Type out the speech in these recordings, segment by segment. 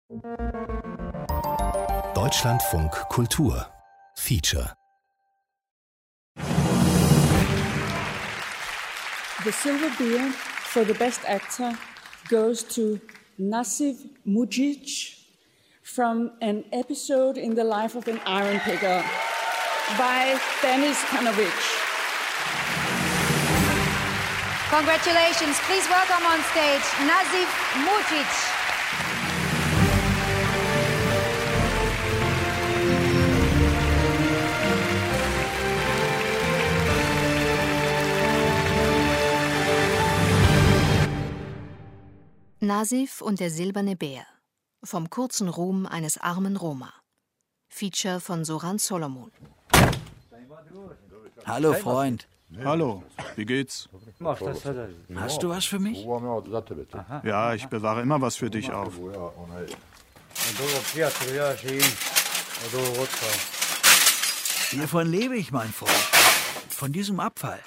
Deutschlandfunk Kultur Feature. The Silver Beer for the Best Actor goes to Nasif Mujic from an episode in the life of an iron picker by Denis Kanovic. Congratulations. Please welcome on stage Nasif Mujic. Nasif und der silberne Bär. Vom kurzen Ruhm eines armen Roma. Feature von Soran Solomon. Hallo, Freund. Hallo, wie geht's? Hast du was für mich? Ja, ich bewahre immer was für dich auf. Hiervon lebe ich, mein Freund. Von diesem Abfall.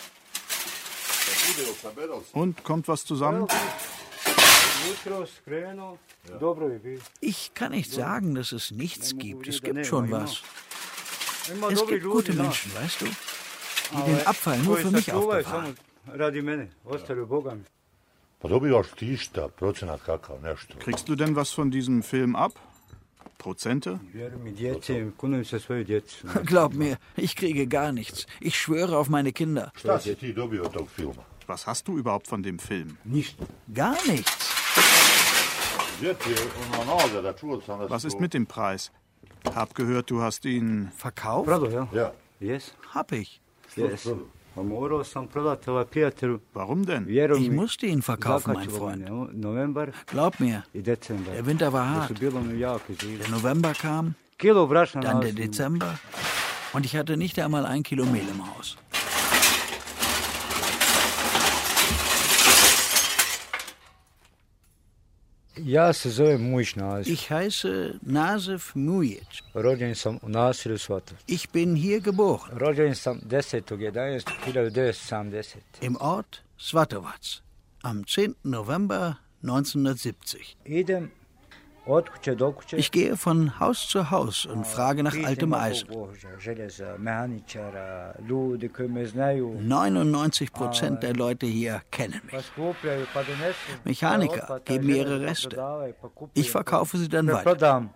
Und, kommt was zusammen? Ich kann nicht sagen, dass es nichts gibt. Es gibt schon was. Es gibt gute Menschen, weißt du, die den Abfall nur für mich aufbewahren. Kriegst du denn was von diesem Film ab? Prozente? Glaub mir, ich kriege gar nichts. Ich schwöre auf meine Kinder. Was hast du überhaupt von dem Film? Gar nichts. Was ist mit dem Preis? Hab gehört, du hast ihn... Verkauft? Ja. Hab ich. Warum denn? Ich musste ihn verkaufen, mein Freund. Glaub mir, der Winter war hart. Der November kam, dann der Dezember und ich hatte nicht einmal 1 Kilo Mehl im Haus. Ich heiße Nasif Mujic. Ich bin hier geboren. Im Ort Svatovac. Am 10. November 1970. Ich gehe von Haus zu Haus und frage nach altem Eisen. 99% der Leute hier kennen mich. Mechaniker geben mir ihre Reste. Ich verkaufe sie dann weiter.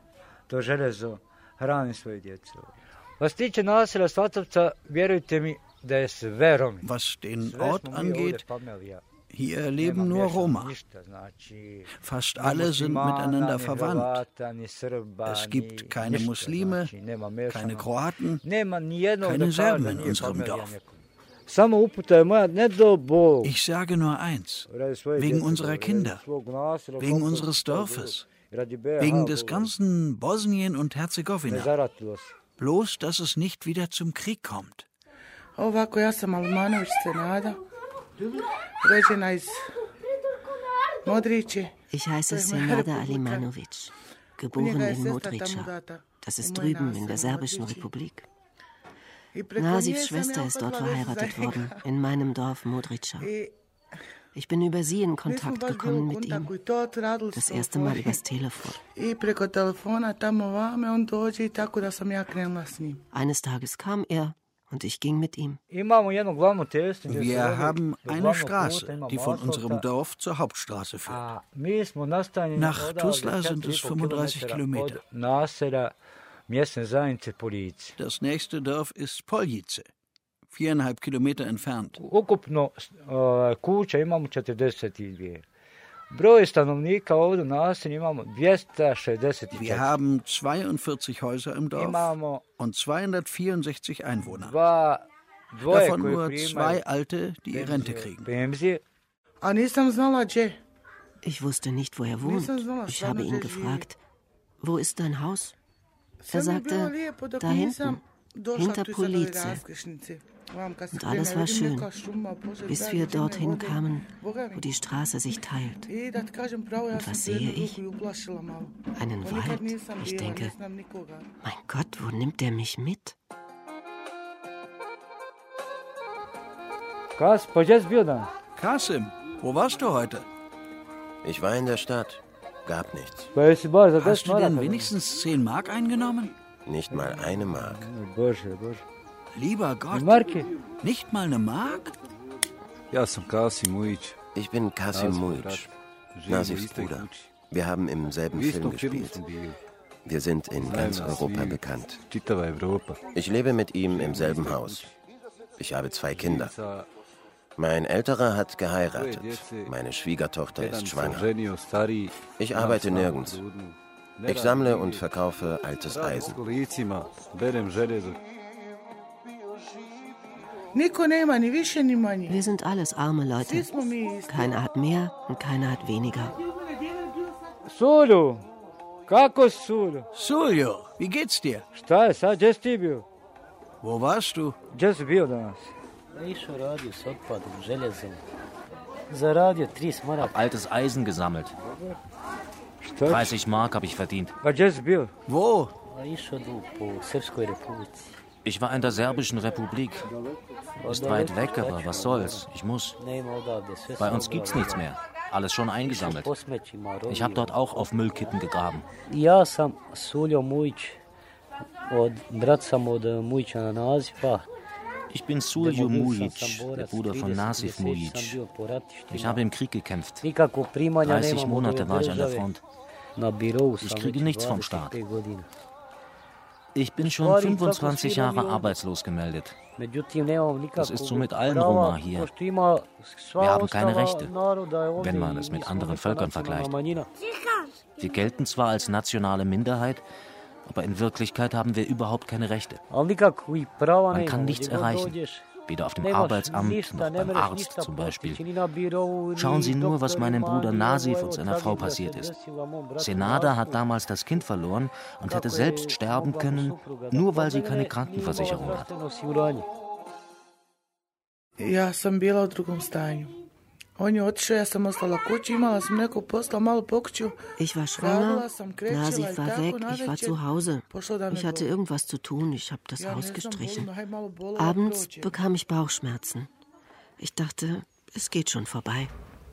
Was den Ort angeht, hier leben nur Roma. Fast alle sind miteinander verwandt. Es gibt keine Muslime, keine Kroaten, keine Serben in unserem Dorf. Ich sage nur eins, wegen unserer Kinder, wegen unseres Dorfes, wegen des ganzen Bosnien und Herzegowina. Bloß, dass es nicht wieder zum Krieg kommt. Ich heiße Senada Alimanovic, geboren in Modrica. Das ist drüben in der Serbischen Republik. Nasifs Schwester ist dort verheiratet worden, in meinem Dorf Modrica. Ich bin über sie in Kontakt gekommen mit ihm. Das erste Mal übers Telefon. Eines Tages kam er und ich ging mit ihm. Wir haben eine Straße, die von unserem Dorf zur Hauptstraße führt. Nach Tuzla sind es 35 Kilometer. Das nächste Dorf ist Poljice, 4,5 Kilometer entfernt. Wir haben 42 Häuser im Dorf und 264 Einwohner. Davon nur 2 Alte, die Rente kriegen. Ich wusste nicht, wo er wohnt. Ich habe ihn gefragt, wo ist dein Haus? Er sagte, da hinten, hinter Police. Und alles war schön, bis wir dorthin kamen, wo die Straße sich teilt. Und was sehe ich? Einen Wald. Ich denke, mein Gott, wo nimmt der mich mit? Kasim, wo warst du heute? Ich war in der Stadt. Gab nichts. Hast du denn wenigstens 10 Mark eingenommen? Nicht mal eine Mark. Lieber Gott, nicht mal eine Mark? Ich bin Kasim Mujic, Nasifs Bruder. Wir haben im selben Film gespielt. Wir sind in ganz Europa bekannt. Ich lebe mit ihm im selben Haus. Ich habe 2 Kinder. Mein Älterer hat geheiratet. Meine Schwiegertochter ist schwanger. Ich arbeite nirgends. Ich sammle und verkaufe altes Eisen. Wir sind alles arme Leute. Keiner hat mehr und keiner hat weniger. Suljo, wie geht's dir? Wo warst du? Hab altes Eisen gesammelt. 30 Mark habe ich verdient. Wo? Ich war in der Serbischen Republik. Ist weit weg, aber was soll's? Ich muss. Bei uns gibt's nichts mehr. Alles schon eingesammelt. Ich habe dort auch auf Müllkippen gegraben. Ich bin Suljo Mujic, der Bruder von Nasif Mujic. Ich habe im Krieg gekämpft. 30 Monate war ich an der Front. Ich kriege nichts vom Staat. Ich bin schon 25 Jahre arbeitslos gemeldet. Das ist so mit allen Roma hier. Wir haben keine Rechte, wenn man es mit anderen Völkern vergleicht. Wir gelten zwar als nationale Minderheit, aber in Wirklichkeit haben wir überhaupt keine Rechte. Man kann nichts erreichen, weder auf dem Arbeitsamt noch beim Arzt zum Beispiel. Schauen Sie nur, was meinem Bruder Nasif und seiner Frau passiert ist. Senada hat damals das Kind verloren und hätte selbst sterben können, nur weil sie keine Krankenversicherung hat. Ich war schwanger, Nasif war weg, ich war zu Hause. Ich hatte irgendwas zu tun, ich habe das Haus gestrichen. Abends bekam ich Bauchschmerzen. Ich dachte, es geht schon vorbei.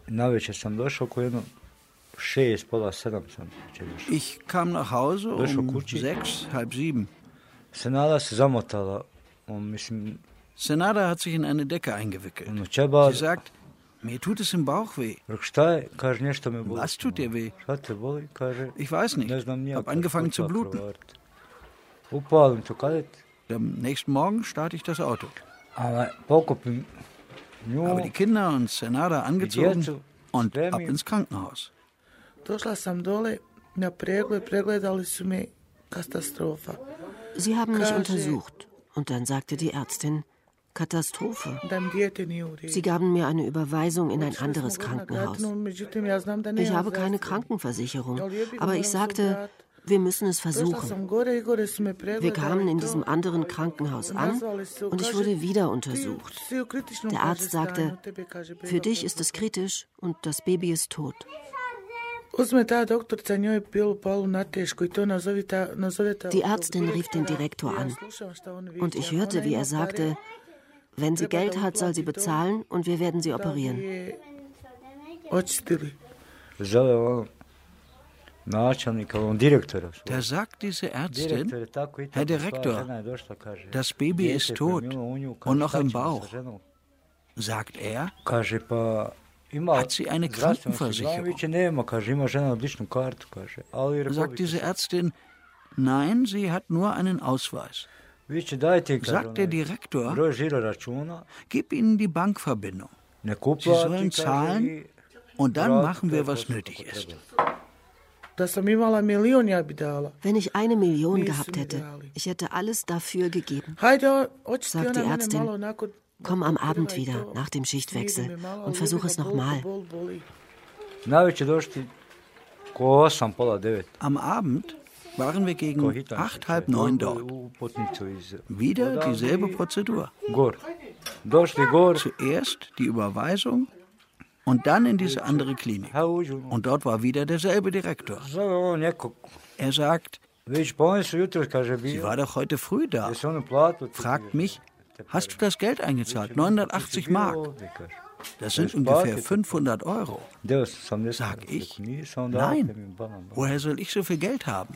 Ich kam nach Hause um 6, halb 7. Senada hat sich in eine Decke eingewickelt. Sie sagt, mir tut es im Bauch weh. Was tut dir weh? Ich weiß nicht. Ich habe angefangen zu bluten. Am nächsten Morgen starte ich das Auto. Aber die Kinder und Senada angezogen und ab ins Krankenhaus. Sie haben mich untersucht und dann sagte die Ärztin, Katastrophe. Sie gaben mir eine Überweisung in ein anderes Krankenhaus. Ich habe keine Krankenversicherung, aber ich sagte, wir müssen es versuchen. Wir kamen in diesem anderen Krankenhaus an und ich wurde wieder untersucht. Der Arzt sagte, für dich ist es kritisch und das Baby ist tot. Die Ärztin rief den Direktor an und ich hörte, wie er sagte, wenn sie Geld hat, soll sie bezahlen und wir werden sie operieren. Da sagt diese Ärztin, Herr Direktor, das Baby ist tot und noch im Bauch. Sagt er, hat sie eine Krankenversicherung? Sagt diese Ärztin, nein, sie hat nur einen Ausweis. Sagt der Direktor, gib ihnen die Bankverbindung. Sie sollen zahlen und dann machen wir, was nötig ist. Wenn ich 1 Million gehabt hätte, ich hätte alles dafür gegeben. Sagt die Ärztin, komm am Abend wieder, nach dem Schichtwechsel, und versuch es nochmal. Am Abend waren wir gegen 8, halb 9 dort. Wieder dieselbe Prozedur. Zuerst die Überweisung und dann in diese andere Klinik. Und dort war wieder derselbe Direktor. Er sagt, sie war doch heute früh da. Fragt mich, hast du das Geld eingezahlt? 980 Mark. Das sind ungefähr 500 €. Sag ich, nein, woher soll ich so viel Geld haben?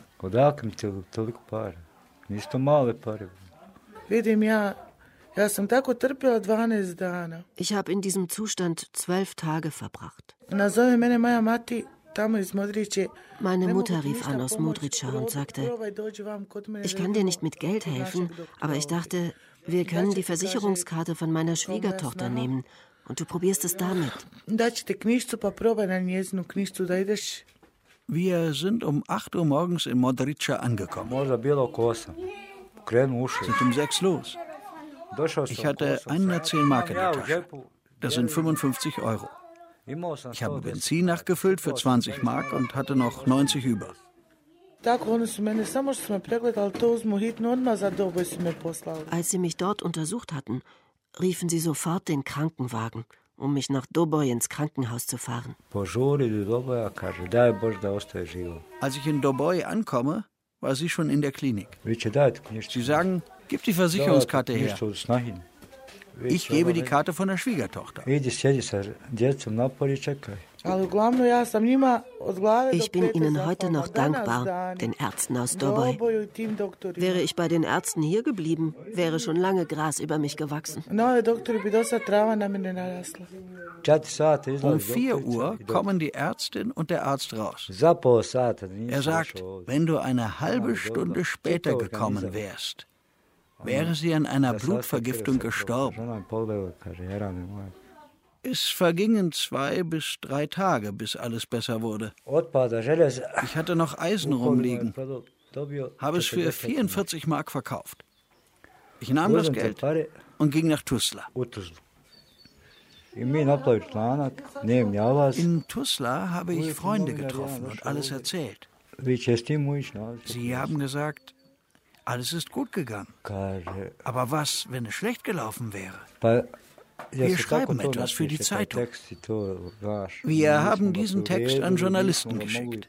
Ich habe in diesem Zustand 12 Tage verbracht. Meine Mutter rief an aus Modrica und sagte, ich kann dir nicht mit Geld helfen, aber ich dachte, wir können die Versicherungskarte von meiner Schwiegertochter nehmen und du probierst es damit. Wir sind um 8 Uhr morgens in Modrica angekommen. Sind um 6 los. Ich hatte 110 Mark in der Tasche. Das sind 55 €. Ich habe Benzin nachgefüllt für 20 Mark und hatte noch 90 über. Als sie mich dort untersucht hatten, riefen sie sofort den Krankenwagen, um mich nach Doboj ins Krankenhaus zu fahren. Als ich in Doboj ankomme, war sie schon in der Klinik. Sie sagen, gib die Versicherungskarte her. Ich gebe die Karte von der Schwiegertochter. Ich bin ihnen heute noch dankbar, den Ärzten aus Doboj. Wäre ich bei den Ärzten hier geblieben, wäre schon lange Gras über mich gewachsen. Um 4 Uhr kommen die Ärztin und der Arzt raus. Er sagt, wenn du eine halbe Stunde später gekommen wärst, wäre sie an einer Blutvergiftung gestorben. Es vergingen 2 bis 3 Tage, bis alles besser wurde. Ich hatte noch Eisen rumliegen, habe es für 44 Mark verkauft. Ich nahm das Geld und ging nach Tuzla. In Tuzla habe ich Freunde getroffen und alles erzählt. Sie haben gesagt, alles ist gut gegangen. Aber was, wenn es schlecht gelaufen wäre? Wir schreiben etwas für die Zeitung. Wir haben diesen Text an Journalisten geschickt.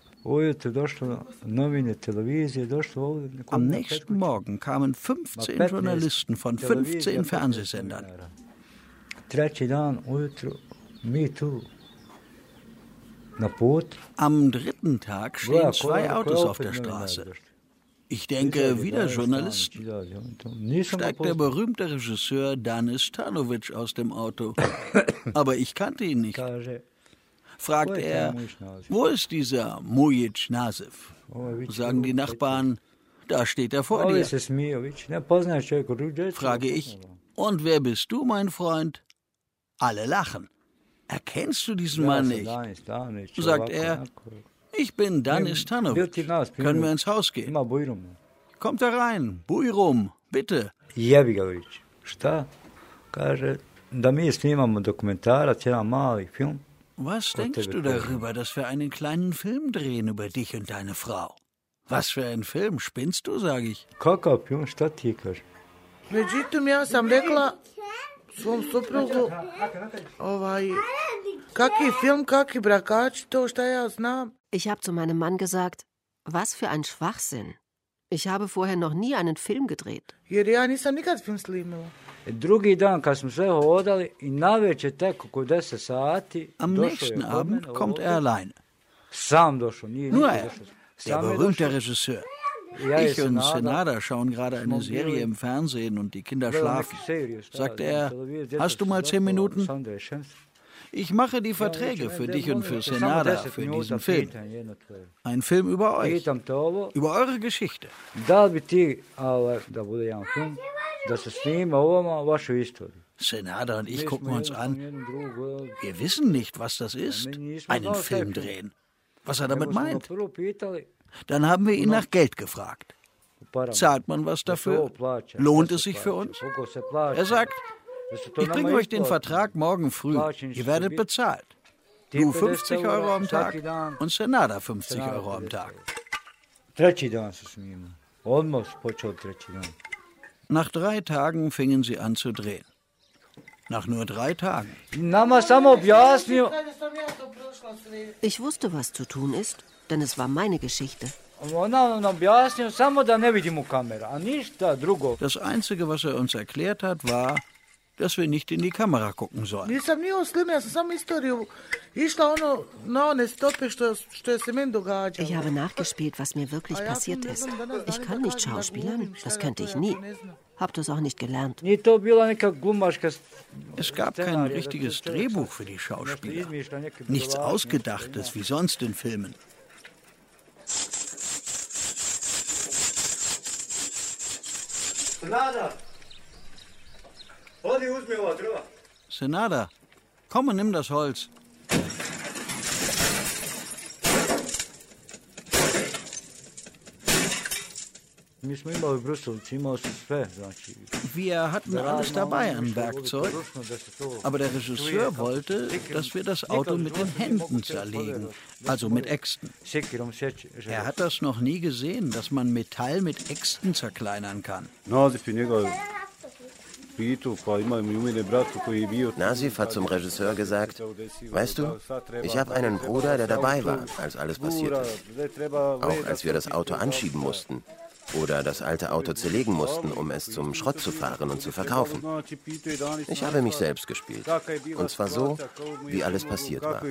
Am nächsten Morgen kamen 15 Journalisten von 15 Fernsehsendern. Am 3. Tag stehen 2 Autos auf der Straße. Ich denke, wieder Journalisten. Steigt der berühmte Regisseur Danis Stanovic aus dem Auto. Aber ich kannte ihn nicht. Fragt er, wo ist dieser Mujic Nasiv? Sagen die Nachbarn, da steht er vor dir. Frage ich, und wer bist du, mein Freund? Alle lachen. Erkennst du diesen Mann nicht? Sagt er, ich bin Danis Stanovic. Können wir ins Haus gehen? Kommt da rein. Bujrum, bitte. Was denkst du darüber, dass wir einen kleinen Film drehen über dich und deine Frau? Was für ein Film? Spinnst du, sage ich. Ich habe zu meinem Mann gesagt, was für ein Schwachsinn. Ich habe vorher noch nie einen Film gedreht. Am nächsten Abend kommt er alleine. Nur er, der berühmte Regisseur. Ich und Senada schauen gerade eine Serie im Fernsehen und die Kinder schlafen. Sagt er, hast du mal 10 Minuten? Ich mache die Verträge für dich und für Senada für diesen Film. Ein Film über euch, über eure Geschichte. Senada und ich gucken uns an. Wir wissen nicht, was das ist, einen Film drehen. Was er damit meint. Dann haben wir ihn nach Geld gefragt. Zahlt man was dafür? Lohnt es sich für uns? Er sagt, ich bringe euch den Vertrag morgen früh. Ihr werdet bezahlt. Du 50 € am Tag und Senada 50 € am Tag. Nach 3 Tagen fingen sie an zu drehen. Nach nur 3 Tagen. Ich wusste, was zu tun ist, denn es war meine Geschichte. Das Einzige, was er uns erklärt hat, war, dass wir nicht in die Kamera gucken sollen. Ich habe nachgespielt, was mir wirklich passiert ist. Ich kann nicht schauspielern, das könnte ich nie. Hab das auch nicht gelernt. Es gab kein richtiges Drehbuch für die Schauspieler. Nichts Ausgedachtes wie sonst in Filmen. Senada, komm und nimm das Holz. Wir hatten alles dabei an Werkzeug, aber der Regisseur wollte, dass wir das Auto mit den Händen zerlegen, also mit Äxten. Er hat das noch nie gesehen, dass man Metall mit Äxten zerkleinern kann. Nasif hat zum Regisseur gesagt, weißt du, ich habe einen Bruder, der dabei war, als alles passiert ist. Auch als wir das Auto anschieben mussten. Oder das alte Auto zerlegen mussten, um es zum Schrott zu fahren und zu verkaufen. Ich habe mich selbst gespielt. Und zwar so, wie alles passiert war.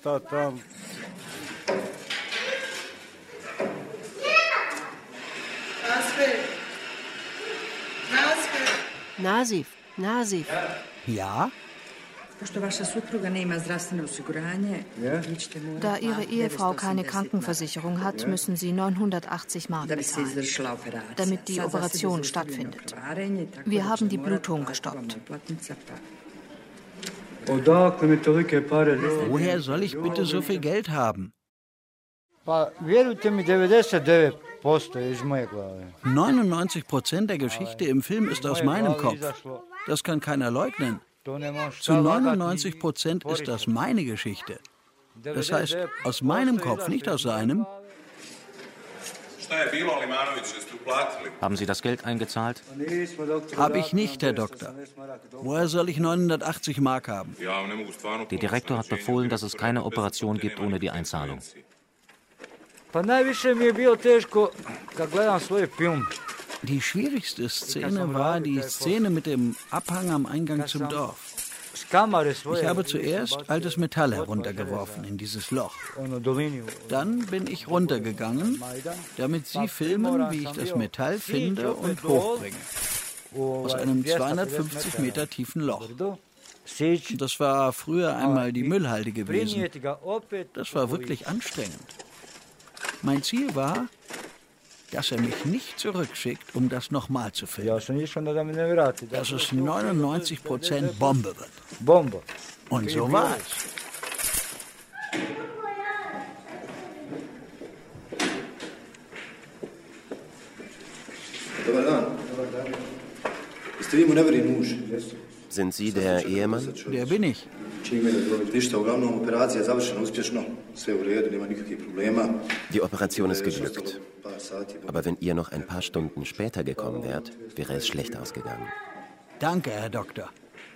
Nasif. Ja? Da Ihre Ehefrau keine Krankenversicherung hat, müssen Sie 980 Mark bezahlen, damit die Operation stattfindet. Wir haben die Blutung gestoppt. Woher soll ich bitte so viel Geld haben? 99% der Geschichte im Film ist aus meinem Kopf. Das kann keiner leugnen. Zu 99% ist das meine Geschichte. Das heißt, aus meinem Kopf, nicht aus seinem. Haben Sie das Geld eingezahlt? Habe ich nicht, Herr Doktor. Woher soll ich 980 Mark haben? Der Direktor hat befohlen, dass es keine Operation gibt ohne die Einzahlung. Die schwierigste Szene war die Szene mit dem Abhang am Eingang zum Dorf. Ich habe zuerst altes Metall heruntergeworfen in dieses Loch. Dann bin ich runtergegangen, damit Sie filmen, wie ich das Metall finde und hochbringe. Aus einem 250 Meter tiefen Loch. Das war früher einmal die Müllhalde gewesen. Das war wirklich anstrengend. Mein Ziel war, dass er mich nicht zurückschickt, um das nochmal zu filmen. Dass es 99% Bombe wird. Und so war es. Sind Sie der Ehemann? Der bin ich. Die Operation ist geglückt. Aber wenn ihr noch ein paar Stunden später gekommen wärt, wäre es schlecht ausgegangen. Danke, Herr Doktor.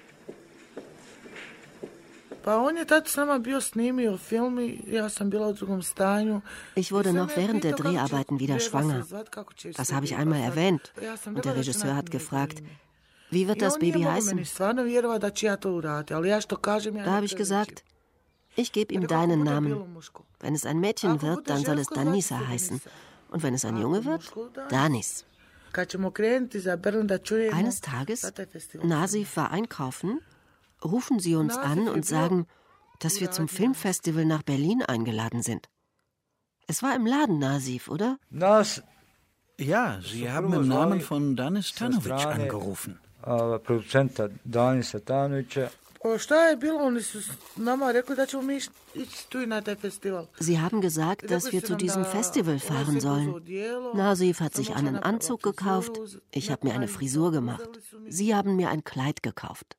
Ich wurde noch während der Dreharbeiten wieder schwanger. Das habe ich einmal erwähnt. Und der Regisseur hat gefragt, wie wird das Baby heißen? Da habe ich gesagt, ich gebe ihm deinen Namen. Wenn es ein Mädchen wird, dann soll es Danisa heißen. Und wenn es ein Junge wird, Danis. Eines Tages, Nasif war einkaufen, rufen sie uns an und sagen, dass wir zum Filmfestival nach Berlin eingeladen sind. Es war im Laden, Nasif, oder? Ja, Sie haben im Namen von Danis Tanovic angerufen. Sie haben gesagt, dass wir zu diesem Festival fahren sollen. Nasif hat sich einen Anzug gekauft, ich habe mir eine Frisur gemacht. Sie haben mir ein Kleid gekauft.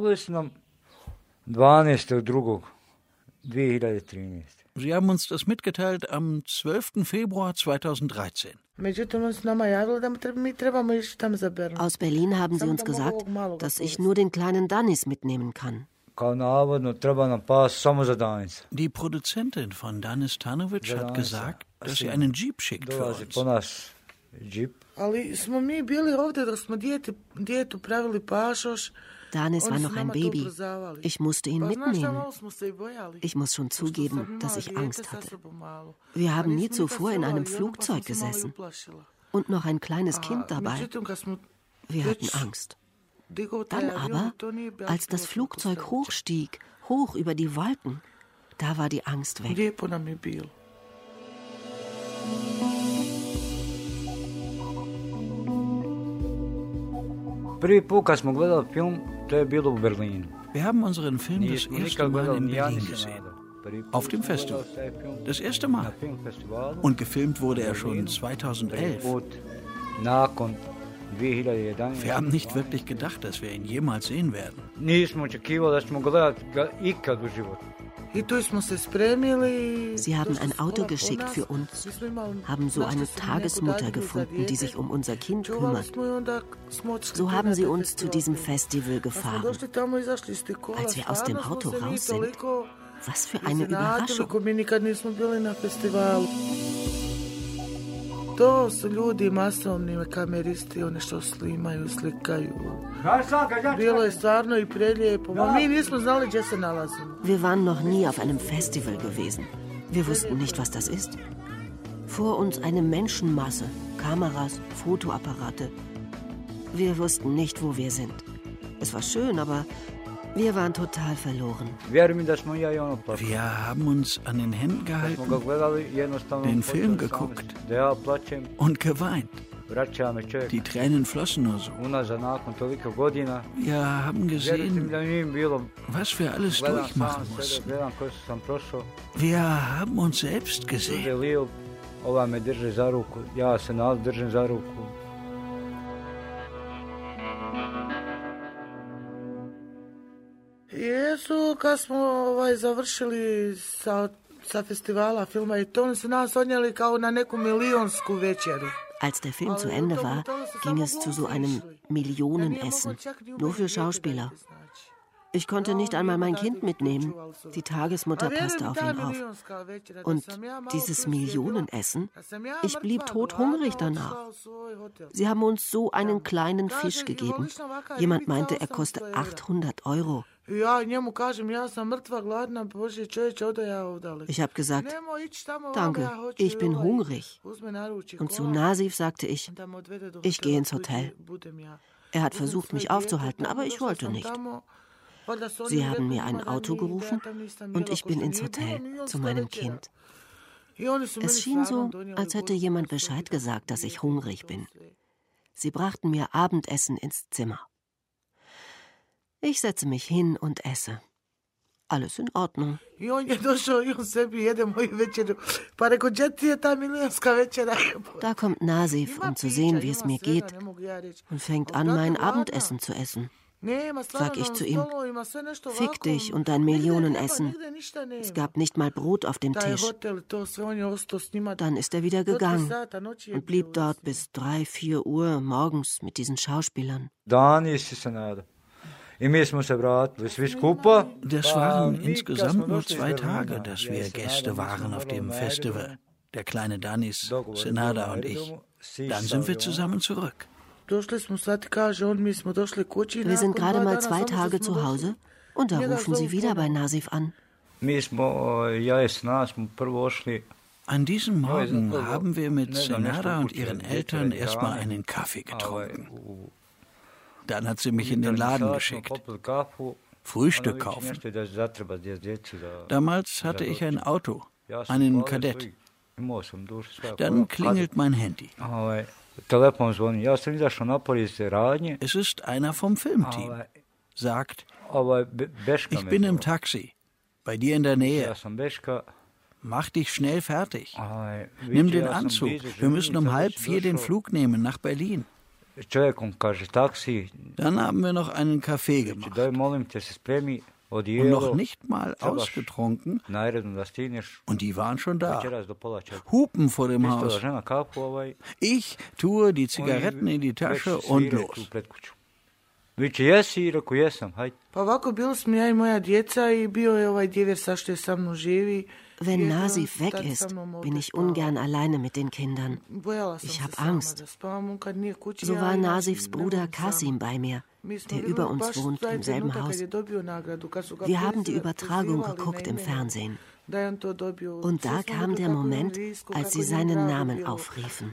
Sie haben uns das mitgeteilt am 12. Februar 2013. Aus Berlin haben sie uns gesagt, dass ich nur den kleinen Danis mitnehmen kann. Die Produzentin von Danis Tanovic hat gesagt, dass sie einen Jeep schickt für uns. Danis war noch ein Baby. Ich musste ihn mitnehmen. Ich muss schon zugeben, dass ich Angst hatte. Wir haben nie zuvor in einem Flugzeug gesessen. Und noch ein kleines Kind dabei. Wir hatten Angst. Dann aber, als das Flugzeug hochstieg, hoch über die Wolken, da war die Angst weg. Wir haben unseren Film das erste Mal in Berlin gesehen. Auf dem Festival. Das erste Mal. Und gefilmt wurde er schon 2011. Wir haben nicht wirklich gedacht, dass wir ihn jemals sehen werden. Sie haben ein Auto geschickt für uns, haben so eine Tagesmutter gefunden, die sich um unser Kind kümmert. So haben sie uns zu diesem Festival gefahren. Als wir aus dem Auto raus sind, was für eine Überraschung. To su ljudi masovni kameristi, oni što snimaju, slikaju. Bilo je stvarno I prelijepo. Mi nismo znali gdje se nalazimo. Wir waren noch nie auf einem Festival gewesen. Wir wussten nicht, was das ist. Vor uns eine Menschenmasse, Kameras, Fotoapparate. Wir wussten nicht, wo wir sind. Es war schön, aber wir waren total verloren. Wir haben uns an den Händen gehalten, den Film geguckt und geweint. Die Tränen flossen nur so. Wir haben gesehen, was wir alles durchmachen mussten. Wir haben uns selbst gesehen. Jesu, kad smo završili sa festivala filma I to, oni su nas odnijeli kao na neku milionsku večeru. Als der Film zu Ende war, ging es zu so einem Millionenessen, nur für Schauspieler. Ich konnte nicht einmal mein Kind mitnehmen. Die Tagesmutter passte auf ihn auf. Und dieses Millionenessen, ich blieb todhungrig danach. Sie haben uns so einen kleinen Fisch gegeben. Jemand meinte, er koste 800 €. Ich habe gesagt, danke, ich bin hungrig. Und zu Nasif sagte ich gehe ins Hotel. Er hat versucht, mich aufzuhalten, aber ich wollte nicht. Sie haben mir ein Auto gerufen und ich bin ins Hotel zu meinem Kind. Es schien so, als hätte jemand Bescheid gesagt, dass ich hungrig bin. Sie brachten mir Abendessen ins Zimmer. Ich setze mich hin und esse. Alles in Ordnung. Da kommt Nasif, um zu sehen, wie es mir geht, und fängt an, mein Abendessen zu essen. Sag ich zu ihm, fick dich und dein Millionenessen. Es gab nicht mal Brot auf dem Tisch. Dann ist er wieder gegangen und blieb dort bis 3, 4 Uhr morgens mit diesen Schauspielern. Das waren insgesamt nur 2 Tage, dass wir Gäste waren auf dem Festival. Der kleine Danis, Senada und ich. Dann sind wir zusammen zurück. Wir sind gerade mal 2 Tage zu Hause und da rufen sie wieder bei Nasif an. An diesem Morgen haben wir mit Senada und ihren Eltern erstmal einen Kaffee getrunken. Dann hat sie mich in den Laden geschickt. Frühstück kaufen. Damals hatte ich ein Auto, einen Kadett. Dann klingelt mein Handy. Es ist einer vom Filmteam. Sagt, ich bin im Taxi, bei dir in der Nähe. Mach dich schnell fertig. Nimm den Anzug. Wir müssen um 3:30 den Flug nehmen nach Berlin. Dann haben wir noch einen Kaffee gemacht. Und noch nicht mal ausgetrunken. Und die waren schon da. Hupen vor dem Haus. Ich tue die Zigaretten in die Tasche und los. Wenn Nasif weg ist, bin ich ungern alleine mit den Kindern. Ich habe Angst. So war Nasifs Bruder Kasim bei mir, der über uns wohnt, im selben Haus. Wir haben die Übertragung geguckt im Fernsehen. Und da kam der Moment, als sie seinen Namen aufriefen.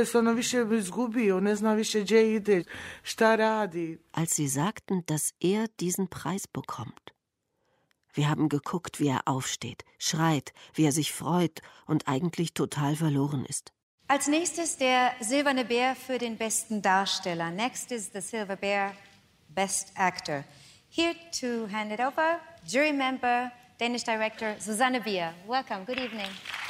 Als sie sagten, dass er diesen Preis bekommt. Wir haben geguckt, wie er aufsteht, schreit, wie er sich freut und eigentlich total verloren ist. Als nächstes der Silberne Bär für den besten Darsteller. Next is the Silver Bear, Best Actor. Here to hand it over, jury member, Danish director Susanne Bier. Welcome, good evening.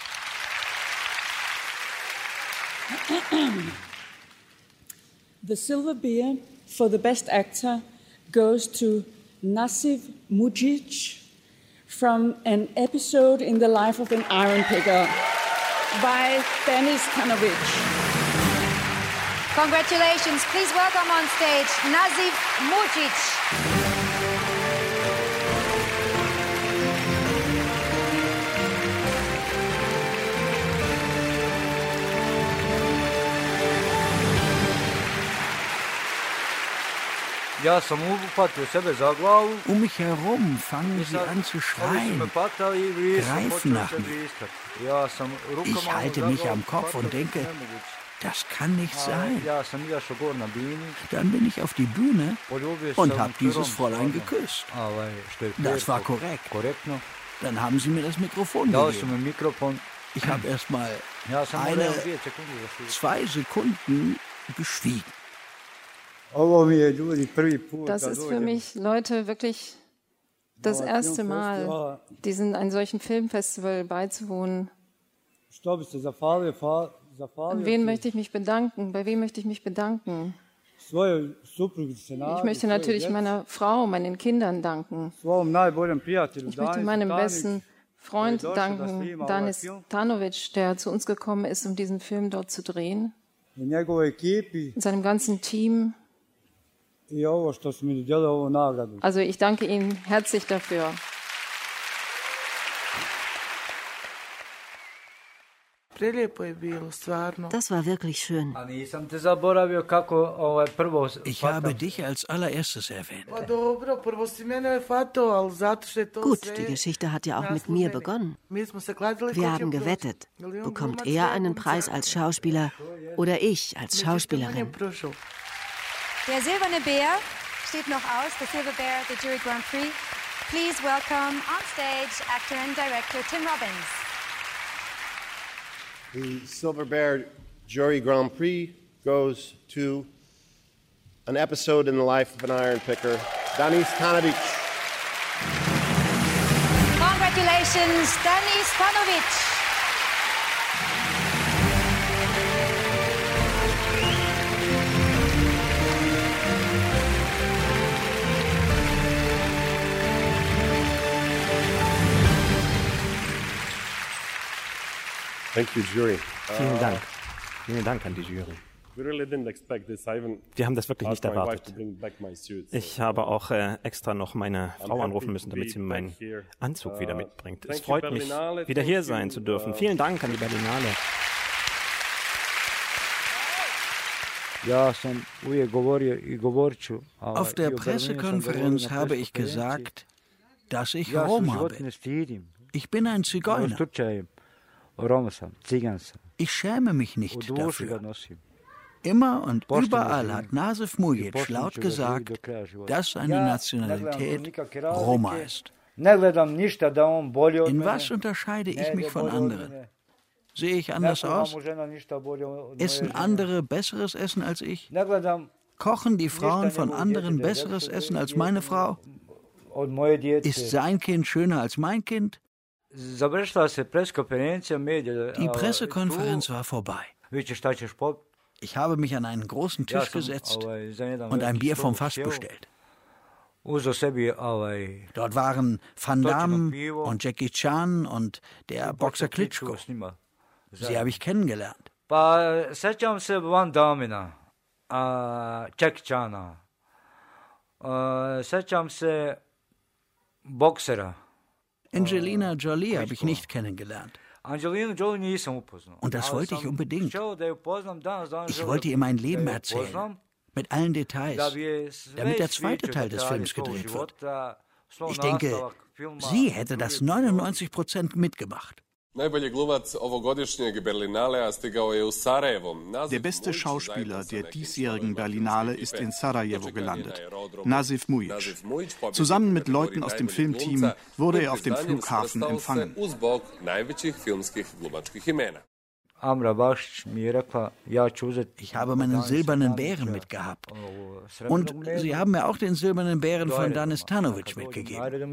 The Silver Bear for the best actor goes to Nasiv Mujic from an episode in the life of an iron picker by Denis Stanovic. Congratulations. Please welcome on stage Nasiv Mujic. Um mich herum fangen sie an zu schreien, greifen nach mir. Ich halte mich am Kopf und denke, das kann nicht sein. Dann bin ich auf die Bühne und habe dieses Fräulein geküsst. Das war korrekt. Dann haben sie mir das Mikrofon gegeben. Ich habe erst mal 2 Sekunden geschwiegen. Das ist für mich, Leute, wirklich das erste Mal, einem solchen Filmfestival beizuwohnen. An wen möchte ich mich bedanken? Bei wem möchte ich mich bedanken? Ich möchte natürlich meiner Frau, meinen Kindern danken. Ich möchte meinem besten Freund danken, Denis Stanovic, der zu uns gekommen ist, um diesen Film dort zu drehen. In seinem ganzen Team. Also ich danke Ihnen herzlich dafür. Das war wirklich schön. Ich habe dich als allererstes erwähnt. Gut, die Geschichte hat ja auch mit mir begonnen. Wir haben gewettet. Bekommt er einen Preis als Schauspieler oder ich als Schauspielerin? Der Silberne Bär steht noch aus, the Silver Bear, the Jury Grand Prix. Please welcome on stage actor and director Tim Robbins. The Silver Bear Jury Grand Prix goes to an episode in the life of an iron picker, Denis Stanovic. Congratulations, Denis Stanovic. Thank you, Jury. Vielen Dank. Vielen Dank an die Jury. Wir haben das wirklich nicht erwartet. Ich habe auch extra noch meine Frau anrufen müssen, damit sie meinen Anzug wieder mitbringt. Es freut mich, wieder hier sein zu dürfen. Vielen Dank an die Berlinale. Auf der Pressekonferenz habe ich gesagt, dass ich Roma bin. Ich bin ein Zigeuner. Ich schäme mich nicht dafür. Immer und überall hat Nasiv Mujic laut gesagt, dass seine Nationalität Roma ist. In was unterscheide ich mich von anderen? Sehe ich anders aus? Essen andere besseres Essen als ich? Kochen die Frauen von anderen besseres Essen als meine Frau? Ist sein Kind schöner als mein Kind? Die Pressekonferenz war vorbei. Ich habe mich an einen großen Tisch gesetzt und ein Bier vom Fass bestellt. Dort waren Van Damme und Jackie Chan und der Boxer Klitschko. Sie habe ich kennengelernt. Angelina Jolie habe ich nicht kennengelernt. Und das wollte ich unbedingt. Ich wollte ihr mein Leben erzählen. mit allen Details, damit der zweite Teil des Films gedreht wird. Ich denke, sie hätte das 99% mitgemacht. Der beste Schauspieler der diesjährigen Berlinale ist in Sarajevo gelandet, Nasif Mujic. Zusammen mit Leuten aus dem Filmteam wurde er auf dem Flughafen empfangen. Ich habe meinen silbernen Bären mitgehabt. Und sie haben mir auch den silbernen Bären von Danis Tanovic mitgegeben.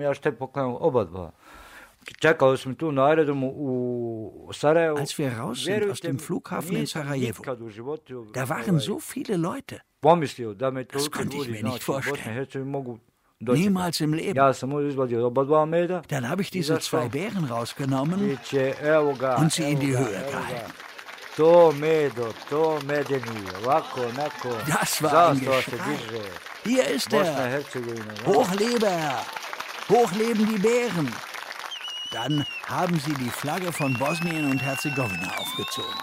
Als wir raus sind aus dem Flughafen in Sarajevo, da waren so viele Leute. Das konnte ich mir nicht vorstellen. Niemals im Leben. Dann habe ich diese 2 Bären rausgenommen und sie in die Höhe gehalten. Das war ein Geschrei. Hier ist er. Hochlebe! Hochleben die Bären! Dann haben sie die Flagge von Bosnien und Herzegowina aufgezogen.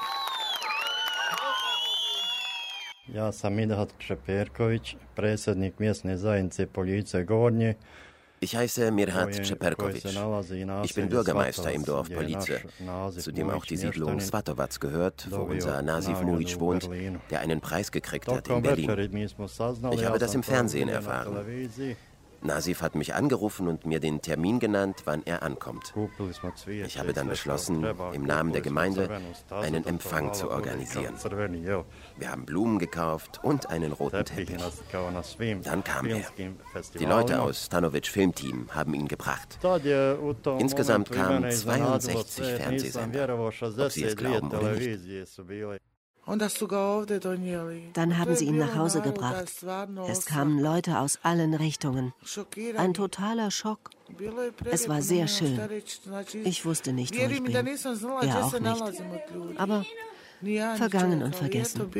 Ja sam Midhat Čeperković, predsjednik mjesne zajednice Poljice Gornje. Ich heiße Mirhat Čeperković. Ich bin Bürgermeister im Dorf Police, zu dem auch die Siedlung Svatovac gehört, wo unser Nasif Mujic wohnt, der einen Preis gekriegt hat in Berlin. Ich habe das im Fernsehen erfahren. Nasif hat mich angerufen und mir den Termin genannt, wann er ankommt. Ich habe dann beschlossen, im Namen der Gemeinde einen Empfang zu organisieren. Wir haben Blumen gekauft und einen roten Teppich. Dann kam er. Die Leute aus Tanovic Filmteam haben ihn gebracht. Insgesamt kamen 62 Fernsehsender, ob Sie es glauben oder nicht. Dann haben sie ihn nach Hause gebracht. Es kamen Leute aus allen Richtungen. Ein totaler Schock. Es war sehr schön. Ich wusste nicht, wo ich bin. Er auch nicht. Aber vergangen und vergessen.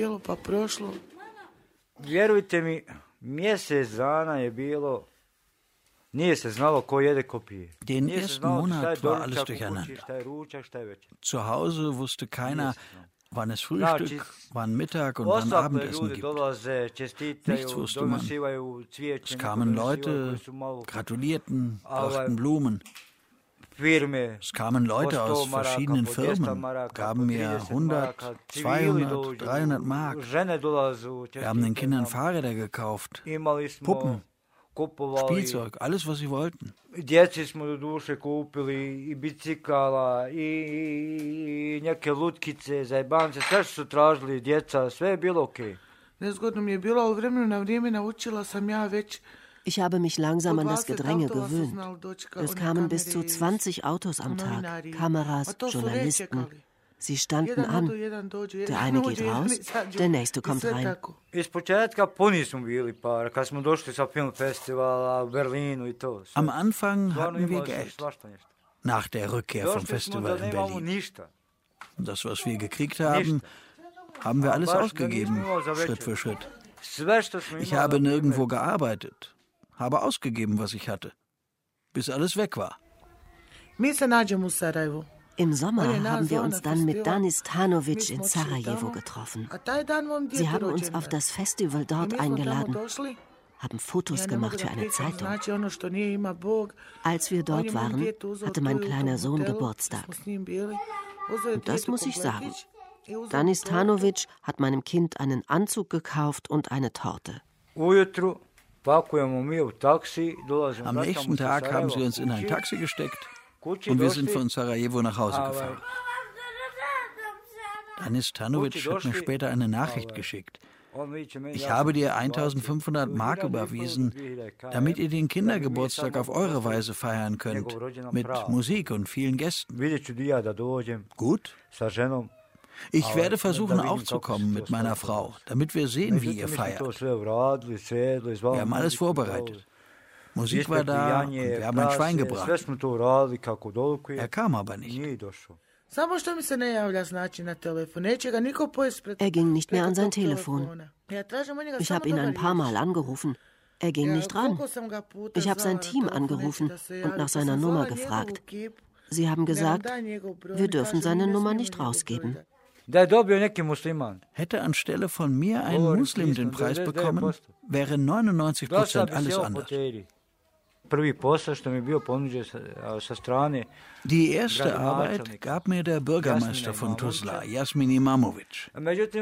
Den ersten Monat war alles durcheinander. Zu Hause wusste keiner, wann es Frühstück, wann Mittag und wann Abendessen gibt. Nichts wusste man. Es kamen Leute, gratulierten, brachten Blumen. Es kamen Leute aus verschiedenen Firmen, gaben mir 100, 200, 300 Mark. Wir haben den Kindern Fahrräder gekauft, Puppen, Spielzeug, alles, was sie wollten. Djeci smo do duše kupili i bicikala i neke lutkice, zajebance, sve što su tražili djeca, sve je bilo okej. Nezgodno mi je bilo, ali vremenu na vrijeme naučila sam ja već. Ich habe mich langsam an das Gedränge gewöhnt. Es kamen bis zu 20 Autos am Tag, Kameras, Journalisten. Sie standen an. Der eine geht raus, der nächste kommt rein. Am Anfang hatten wir Geld. Nach der Rückkehr vom Festival in Berlin. Das, was wir gekriegt haben, haben wir alles ausgegeben, Schritt für Schritt. Ich habe nirgendwo gearbeitet, habe ausgegeben, was ich hatte, bis alles weg war. Im Sommer haben wir uns dann mit Danis Tanovic in Sarajevo getroffen. Sie haben uns auf das Festival dort eingeladen, haben Fotos gemacht für eine Zeitung. Als wir dort waren, hatte mein kleiner Sohn Geburtstag. Und das muss ich sagen. Danis Tanovic hat meinem Kind einen Anzug gekauft und eine Torte. Am nächsten Tag haben sie uns in ein Taxi gesteckt und wir sind von Sarajevo nach Hause gefahren. Danis Tanovic hat mir später eine Nachricht geschickt. Ich habe dir 1500 Mark überwiesen, damit ihr den Kindergeburtstag auf eure Weise feiern könnt, mit Musik und vielen Gästen. Gut? Ich werde versuchen, auch zu kommen mit meiner Frau, damit wir sehen, wie ihr feiert. Wir haben alles vorbereitet. Musik war da und wir haben ein Schwein gebracht. Er kam aber nicht. Er ging nicht mehr an sein Telefon. Ich habe ihn ein paar Mal angerufen. Er ging nicht ran. Ich habe sein Team angerufen und nach seiner Nummer gefragt. Sie haben gesagt, wir dürfen seine Nummer nicht rausgeben. Hätte anstelle von mir ein Muslim den Preis bekommen, wäre 99% alles anders. Die erste Arbeit gab mir der Bürgermeister von Tuzla, Jasmin Imamovic.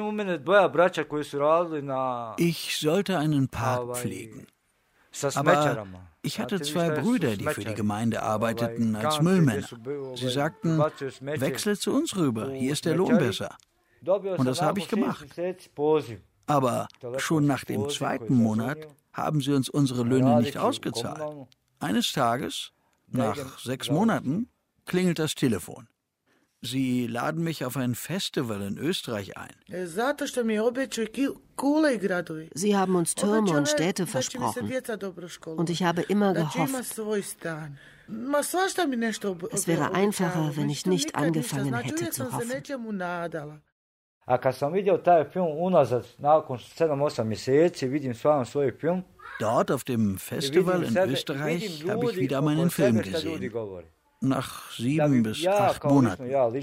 Ich sollte einen Park pflegen. Aber ich hatte 2 Brüder, die für die Gemeinde arbeiteten als Müllmänner. Sie sagten, wechsle zu uns rüber, hier ist der Lohn besser. Und das habe ich gemacht. Aber schon nach dem 2. Monat haben sie uns unsere Löhne nicht ausgezahlt. Eines Tages, nach 6 Monaten, klingelt das Telefon. Sie laden mich auf ein Festival in Österreich ein. Sie haben uns Türme und Städte versprochen. Und ich habe immer gehofft. Es wäre einfacher, wenn ich nicht angefangen hätte zu hoffen. Dort auf dem Festival in Österreich habe ich wieder meinen Film gesehen. Nach 7 bis 8 Monaten.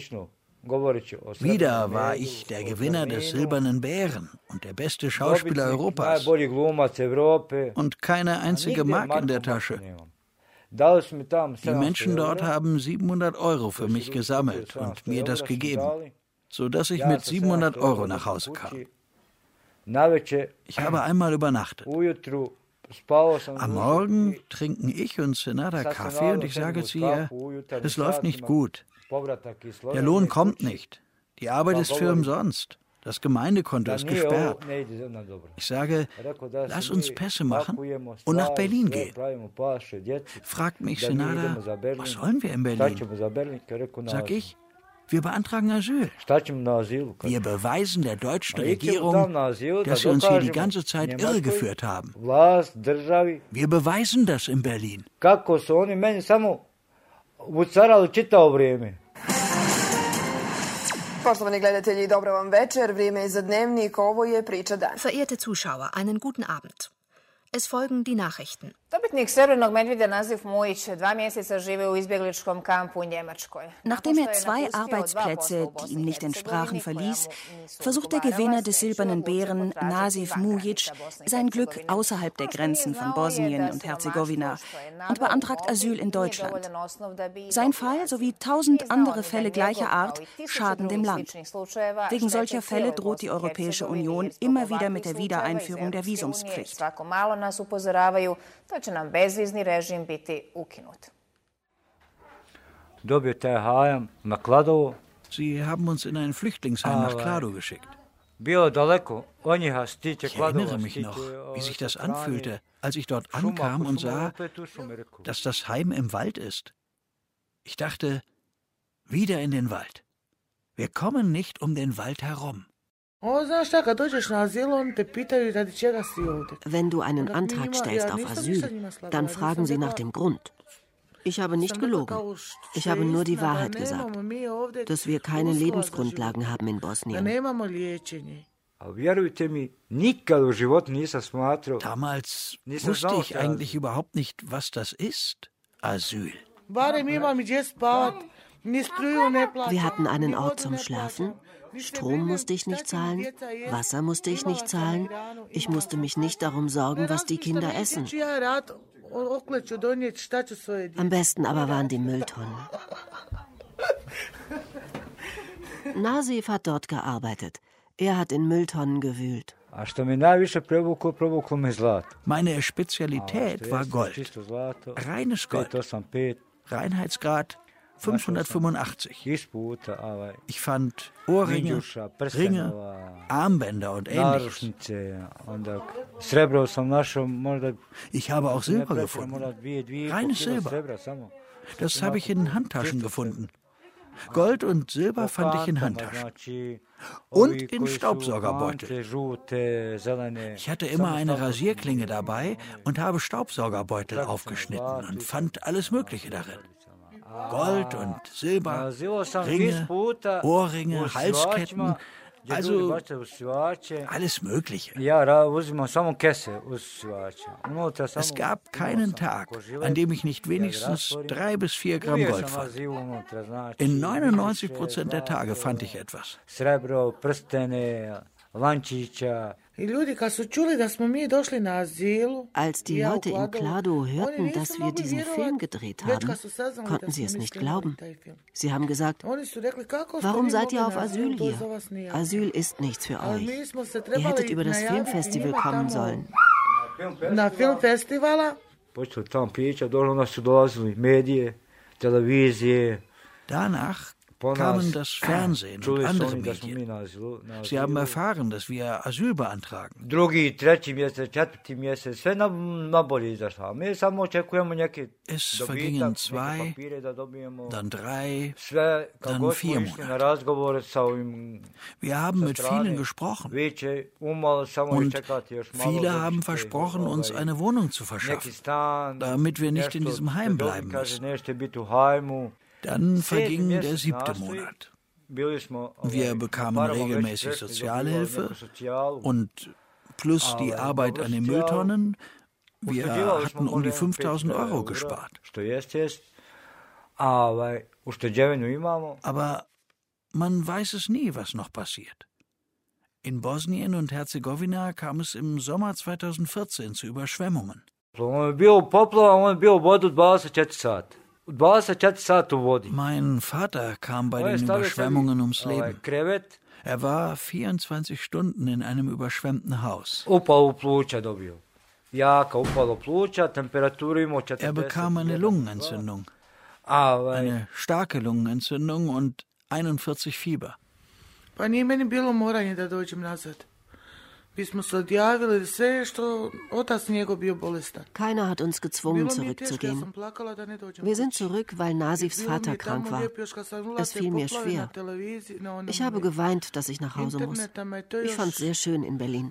Wieder war ich der Gewinner des Silbernen Bären und der beste Schauspieler Europas. Und keine einzige Mark in der Tasche. Die Menschen dort haben 700 € für mich gesammelt und mir das gegeben, sodass ich mit 700 € nach Hause kam. Ich habe einmal übernachtet. Am Morgen trinken ich und Senada Kaffee und ich sage zu ihr, es läuft nicht gut. Der Lohn kommt nicht. Die Arbeit ist für umsonst. Das Gemeindekonto ist gesperrt. Ich sage, lass uns Pässe machen und nach Berlin gehen. Fragt mich Senada, was sollen wir in Berlin? Sag ich, wir beantragen Asyl. Wir beweisen der deutschen Regierung, dass sie uns hier die ganze Zeit irregeführt haben. Wir beweisen das in Berlin. Verehrte Zuschauer, einen guten Abend. Es folgen die Nachrichten. Nachdem er 2 Arbeitsplätze, die ihm nicht entsprachen, verließ, versucht der Gewinner des Silbernen Bären, Nasif Mujic, sein Glück außerhalb der Grenzen von Bosnien und Herzegowina und beantragt Asyl in Deutschland. Sein Fall sowie 1000 andere Fälle gleicher Art schaden dem Land. Wegen solcher Fälle droht die Europäische Union immer wieder mit der Wiedereinführung der Visumspflicht. Nas upozoravaju da će nam bezvizni režim biti ukinut. Sie haben uns in ein Flüchtlingsheim nach Kladow geschickt. Ich erinnere mich noch, wie sich das anfühlte, als ich dort ankam und sah, dass das Heim im Wald ist. Ich dachte, wieder in den Wald. Wir kommen nicht um den Wald herum. Wenn du einen Antrag stellst auf Asyl, dann fragen sie nach dem Grund. Ich habe nicht gelogen. Ich habe nur die Wahrheit gesagt, dass wir keine Lebensgrundlagen haben in Bosnien. Damals wusste ich eigentlich überhaupt nicht, was das ist, Asyl. Wir hatten einen Ort zum Schlafen. Strom musste ich nicht zahlen, Wasser musste ich nicht zahlen, ich musste mich nicht darum sorgen, was die Kinder essen. Am besten aber waren die Mülltonnen. Nasif hat dort gearbeitet. Er hat in Mülltonnen gewühlt. Meine Spezialität war Gold. Reines Gold. Reinheitsgrad 585. Ich fand Ohrringe, Ringe, Armbänder und Ähnliches. Ich habe auch Silber gefunden. Reines Silber. Das habe ich in Handtaschen gefunden. Gold und Silber fand ich in Handtaschen. Und in Staubsaugerbeutel. Ich hatte immer eine Rasierklinge dabei und habe Staubsaugerbeutel aufgeschnitten und fand alles Mögliche darin. Gold und Silber, Ringe, Ohrringe, Halsketten, Also alles Mögliche. Es gab keinen Tag, an dem ich nicht wenigstens 3 bis 4 Gramm Gold fand. In 99% der Tage fand ich etwas. Als die Leute in Klado hörten, dass wir diesen Film gedreht haben, konnten sie es nicht glauben. Sie haben gesagt, warum seid ihr auf Asyl hier? Asyl ist nichts für euch. Ihr hättet über das Filmfestival kommen sollen. Na Filmfestivala? Danach kamen das Fernsehen und andere Medien. Sie haben erfahren, dass wir Asyl beantragen. Es vergingen 2, dann 3, dann 4 Monate. Wir haben mit vielen gesprochen und viele haben versprochen, uns eine Wohnung zu verschaffen, damit wir nicht in diesem Heim bleiben müssen. Dann verging der 7. Monat. Wir bekamen regelmäßig Sozialhilfe und plus die Arbeit an den Mülltonnen. Wir hatten um die 5.000 € gespart. Aber man weiß es nie, was noch passiert. In Bosnien und Herzegowina kam es im Sommer 2014 zu Überschwemmungen. Mein Vater kam bei den Überschwemmungen ums Leben. Er war 24 Stunden in einem überschwemmten Haus. Er bekam eine Lungenentzündung, eine starke Lungenentzündung und 41 Fieber. Keiner hat uns gezwungen, zurückzugehen. Wir sind zurück, weil Nasifs Vater krank war. Es fiel mir schwer. Ich habe geweint, dass ich nach Hause muss. Ich fand es sehr schön in Berlin.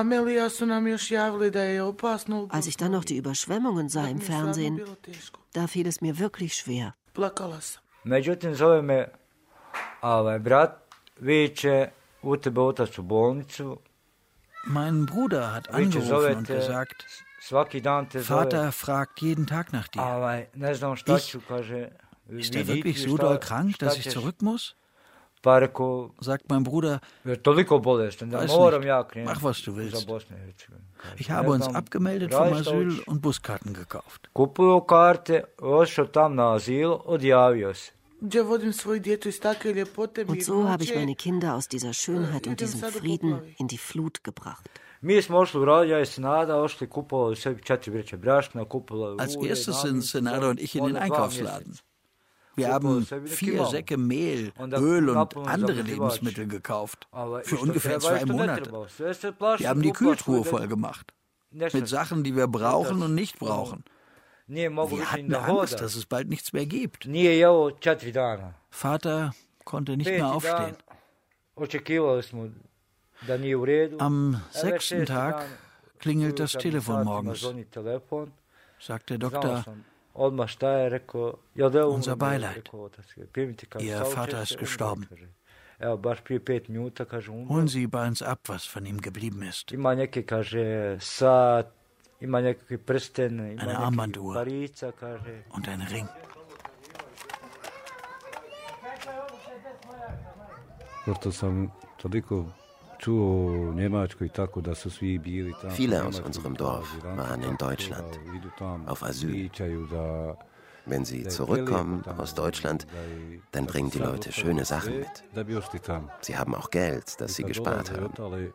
Als ich dann noch die Überschwemmungen sah im Fernsehen, da fiel es mir wirklich schwer. Mein Bruder hat angerufen und gesagt, Vater fragt jeden Tag nach dir. Ist er wirklich so doll krank, dass ich zurück muss? Sagt mein Bruder, weiß nicht, mach was du willst. Ich habe uns abgemeldet vom Asyl und Buskarten gekauft. Und so habe ich meine Kinder aus dieser Schönheit und diesem Frieden in die Flut gebracht. Als erstes sind Senada und ich in den Einkaufsladen. Wir haben 4 Säcke Mehl, Öl und andere Lebensmittel gekauft. Für ungefähr 2 Monate. Wir haben die Kühltruhe voll gemacht. Mit Sachen, die wir brauchen und nicht brauchen. Wir hatten Angst, dass es bald nichts mehr gibt. Vater konnte nicht mehr aufstehen. Am 6. Tag klingelt das Telefon morgens. Sagt der Doktor, unser Beileid. Ihr Vater ist gestorben. Holen Sie bei uns ab, was von ihm geblieben ist. Eine Armbanduhr und ein Ring. Viele aus unserem Dorf waren in Deutschland auf Asyl. Wenn sie zurückkommen aus Deutschland, dann bringen die Leute schöne Sachen mit. Sie haben auch Geld, das sie gespart haben.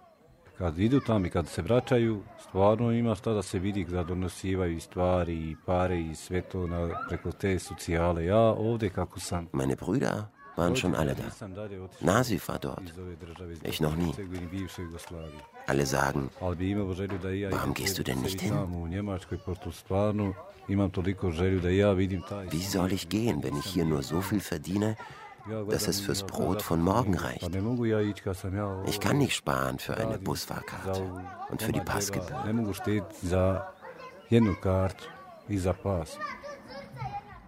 Meine Brüder waren schon alle da. Nasif war dort. Ich noch nie. Alle sagen, warum gehst du denn nicht hin? Wie soll ich gehen, wenn ich hier nur so viel verdiene, dass es fürs Brot von morgen reicht? Ich kann nicht sparen für eine Busfahrkarte und für die Passgebühr.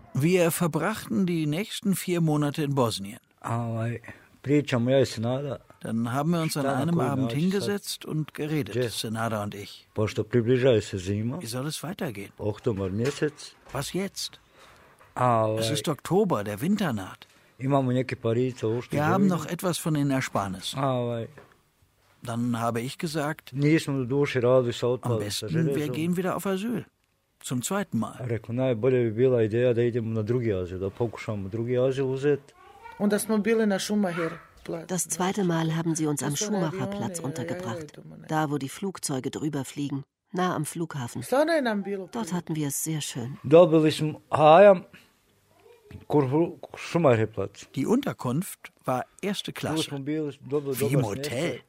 Wir verbrachten die nächsten 4 Monate in Bosnien. Dann haben wir uns an einem Abend hingesetzt und geredet, Senada und ich. Wie soll es weitergehen? Was jetzt? Es ist Oktober, der Winter naht. Wir haben noch etwas von den Ersparnissen. Dann habe ich gesagt, am besten, wir gehen wieder auf Asyl. Zum zweiten Mal. Das zweite Mal haben sie uns am Schumacherplatz untergebracht, da wo die Flugzeuge drüber fliegen, nah am Flughafen. Dort hatten wir es sehr schön. Die Unterkunft war erste Klasse, wie im Hotel.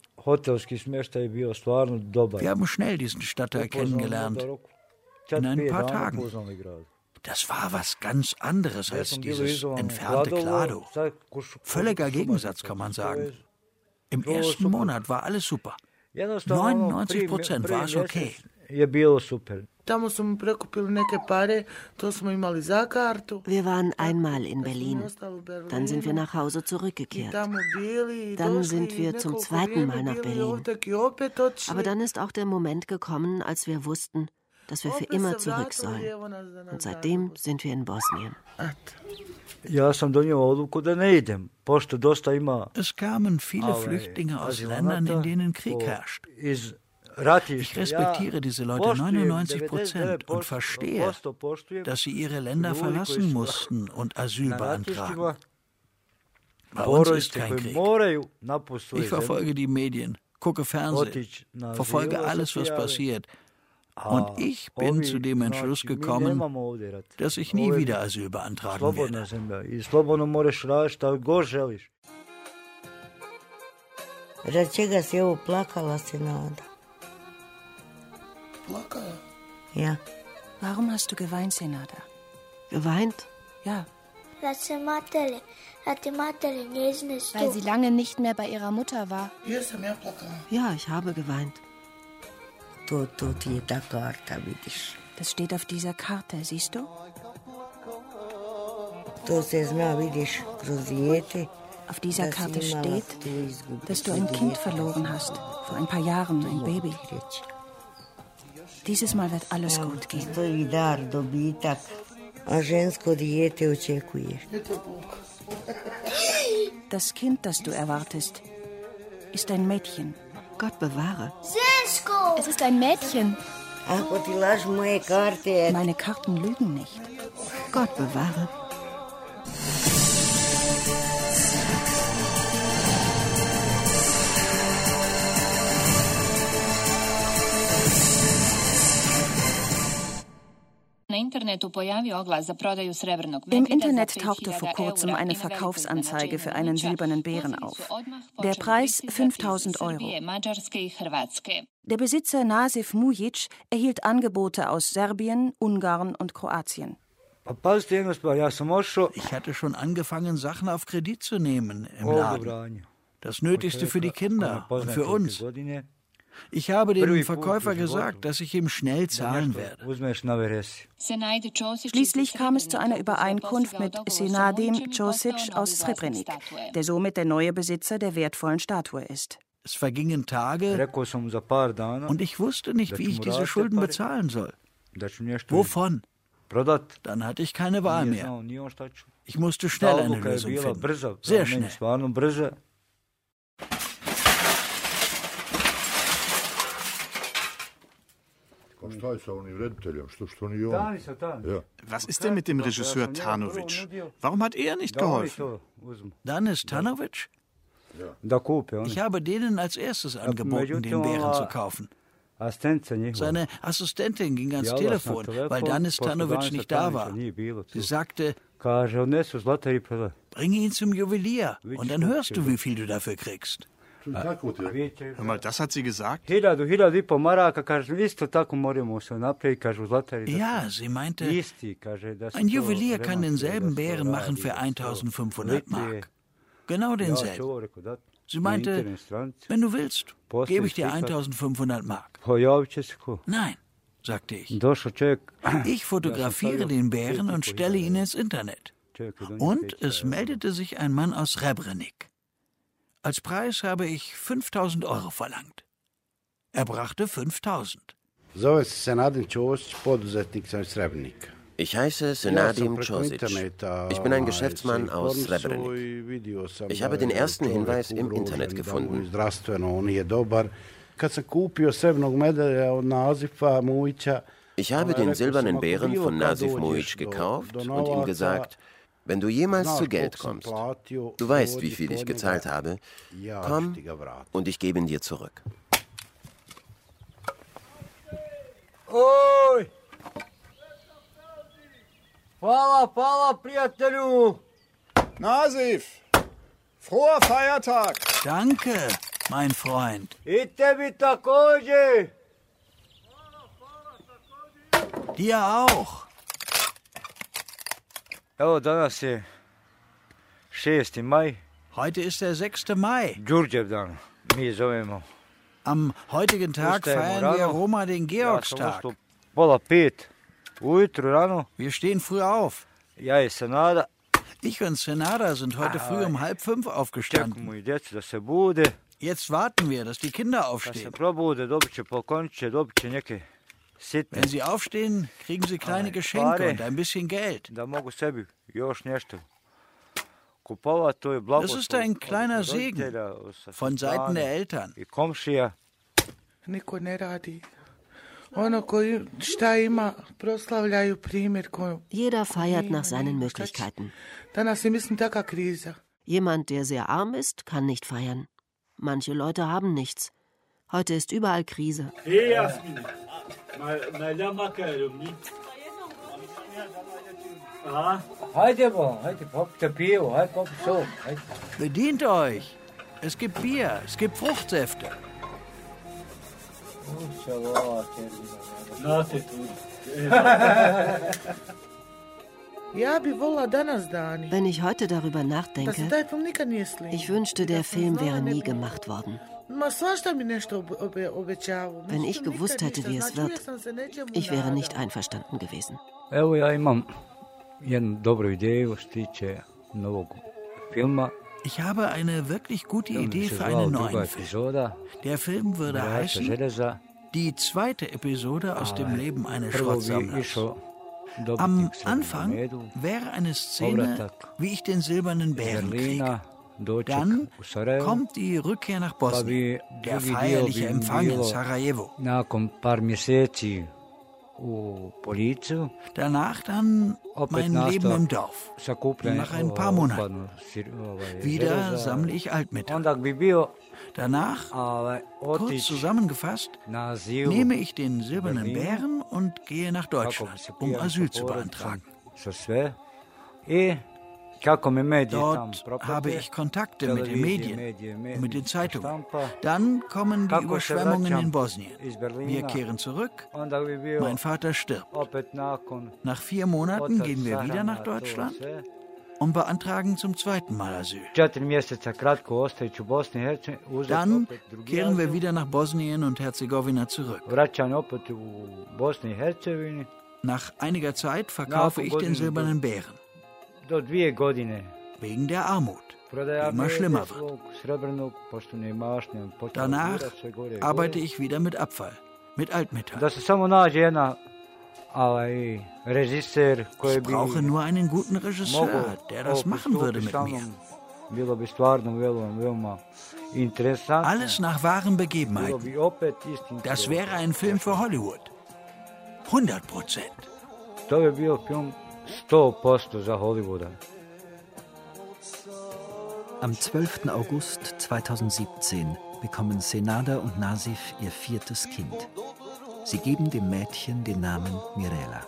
Wir haben schnell diesen Stadtteil kennengelernt, in ein paar Tagen. Das war was ganz anderes als dieses entfernte Klado. Völliger Gegensatz, kann man sagen. Im ersten Monat war alles super. 99% war es okay. Wir waren einmal in Berlin. Dann sind wir nach Hause zurückgekehrt. Dann sind wir zum zweiten Mal nach Berlin. Aber dann ist auch der Moment gekommen, als wir wussten, dass wir für immer zurück sollen. Und seitdem sind wir in Bosnien. Es kamen viele Flüchtlinge aus Ländern, in denen Krieg herrscht. Ich respektiere diese Leute 99% und verstehe, dass sie ihre Länder verlassen mussten und Asyl beantragen. Bei uns ist kein Krieg. Ich verfolge die Medien, gucke Fernsehen, verfolge alles, was passiert. Und ich bin zu dem Entschluss gekommen, dass ich nie wieder Asyl beantragen werde. Ja. Warum hast du geweint, Senada? Geweint? Ja. Weil sie lange nicht mehr bei ihrer Mutter war. Ja, ich habe geweint. Das steht auf dieser Karte, siehst du? Auf dieser Karte steht, dass du ein Kind verloren hast, vor ein paar Jahren, ein Baby. Dieses Mal wird alles gut gehen. Das Kind, das du erwartest, ist ein Mädchen. Gott bewahre. Es ist ein Mädchen. Meine Karten lügen nicht. Gott bewahre. Im Internet tauchte vor kurzem eine Verkaufsanzeige für einen silbernen Bären auf. Der Preis 5.000 €. Der Besitzer Nasif Mujic erhielt Angebote aus Serbien, Ungarn und Kroatien. Ich hatte schon angefangen, Sachen auf Kredit zu nehmen im Laden. Das Nötigste für die Kinder und für uns. Ich habe dem Verkäufer gesagt, dass ich ihm schnell zahlen werde. Schließlich kam es zu einer Übereinkunft mit Senadim Josic aus Srebrenik, der somit der neue Besitzer der wertvollen Statue ist. Es vergingen Tage und ich wusste nicht, wie ich diese Schulden bezahlen soll. Wovon? Dann hatte ich keine Wahl mehr. Ich musste schnell eine Lösung finden. Sehr schnell. Was ist denn mit dem Regisseur Tanovic? Warum hat er nicht geholfen? Danis Tanovic? Ich habe denen als erstes angeboten, den Bären zu kaufen. Seine Assistentin ging ans Telefon, weil Danis Tanovic nicht da war. Sie sagte, bring ihn zum Juwelier und dann hörst du, wie viel du dafür kriegst. Hör mal, das hat sie gesagt? Ja, sie meinte, ein Juwelier kann denselben Bären machen für 1.500 Mark. Genau denselben. Sie meinte, wenn du willst, gebe ich dir 1.500 Mark. Nein, sagte ich. Ich fotografiere den Bären und stelle ihn ins Internet. Und es meldete sich ein Mann aus Srebrenik. Als Preis habe ich 5.000 € verlangt. Er brachte 5.000. Ich heiße Senadim Čosić. Ich bin ein Geschäftsmann aus Srebrenik. Ich habe den ersten Hinweis im Internet gefunden. Ich habe den silbernen Bären von Nasif Mujić gekauft und ihm gesagt, wenn du jemals zu Geld kommst, du weißt, wie viel ich gezahlt habe, komm und ich gebe ihn dir zurück. Oj! Hvala, prijatelju! Nasif, froher Feiertag! Danke, mein Freund. I tebi također! Dir auch. Evo, danas je 6. maj. Heute ist der 6. Mai. Đurđev dan, mi zovemo. Am heutigen Tag feiern wir Roma den Georgstag. Wir stehen früh auf. Ich und Senada sind heute früh um 4:30 aufgestanden. Jetzt warten wir, dass die Kinder aufstehen. Wenn sie aufstehen, kriegen sie kleine Geschenke und ein bisschen Geld. Das ist ein kleiner Segen von Seiten der Eltern. Jeder feiert nach seinen Möglichkeiten. Jemand, der sehr arm ist, kann nicht feiern. Manche Leute haben nichts. Heute ist überall Krise. Bedient euch. Es gibt Bier, es gibt Fruchtsäfte. Wenn ich heute darüber nachdenke, ich wünschte, der Film wäre nie gemacht worden. Wenn ich gewusst hätte, wie es wird, ich wäre nicht einverstanden gewesen. Ich habe eine wirklich gute Idee für einen neuen Film. Der Film würde heißen Die zweite Episode aus dem Leben eines Schrottsammlers. Am Anfang wäre eine Szene, wie ich den silbernen Bären kriege. Dann kommt die Rückkehr nach Bosnien, der feierliche Empfang in Sarajevo. Danach dann mein Leben im Dorf. Nach ein paar Monaten. Wieder sammle ich Altmetall. Danach, kurz zusammengefasst, nehme ich den silbernen Bären und gehe nach Deutschland, um Asyl zu beantragen. Dort habe ich Kontakte mit den Medien und mit den Zeitungen. Dann kommen die Überschwemmungen in Bosnien. Wir kehren zurück. Mein Vater stirbt. Nach 4 Monaten gehen wir wieder nach Deutschland und beantragen zum 2. Mal Asyl. Dann kehren wir wieder nach Bosnien und Herzegowina zurück. Nach einiger Zeit verkaufe ich den silbernen Bären. Wegen der Armut, die immer schlimmer wird. Danach arbeite ich wieder mit Abfall, mit Altmetall. Ich brauche nur einen guten Regisseur, der das machen würde mit mir. Alles nach wahren Begebenheiten. Das wäre ein Film für Hollywood. 100%. Am 12. August 2017 bekommen Senada und Nasif ihr 4. Kind. Sie geben dem Mädchen den Namen Mirela.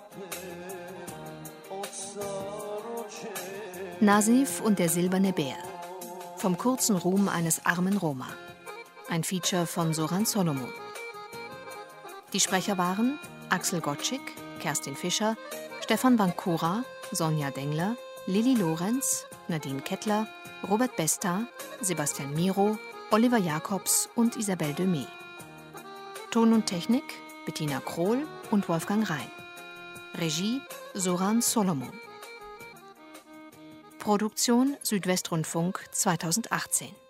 Nasif und der silberne Bär. Vom kurzen Ruhm eines armen Roma. Ein Feature von Zoran Solomon. Die Sprecher waren Axel Gottschik, Kerstin Fischer, Stefan Bancura, Sonja Dengler, Lilli Lorenz, Nadine Kettler, Robert Besta, Sebastian Miro, Oliver Jacobs und Isabelle Demey. Ton und Technik Bettina Krohl und Wolfgang Rhein. Regie Zoran Solomon. Produktion Südwestrundfunk 2018.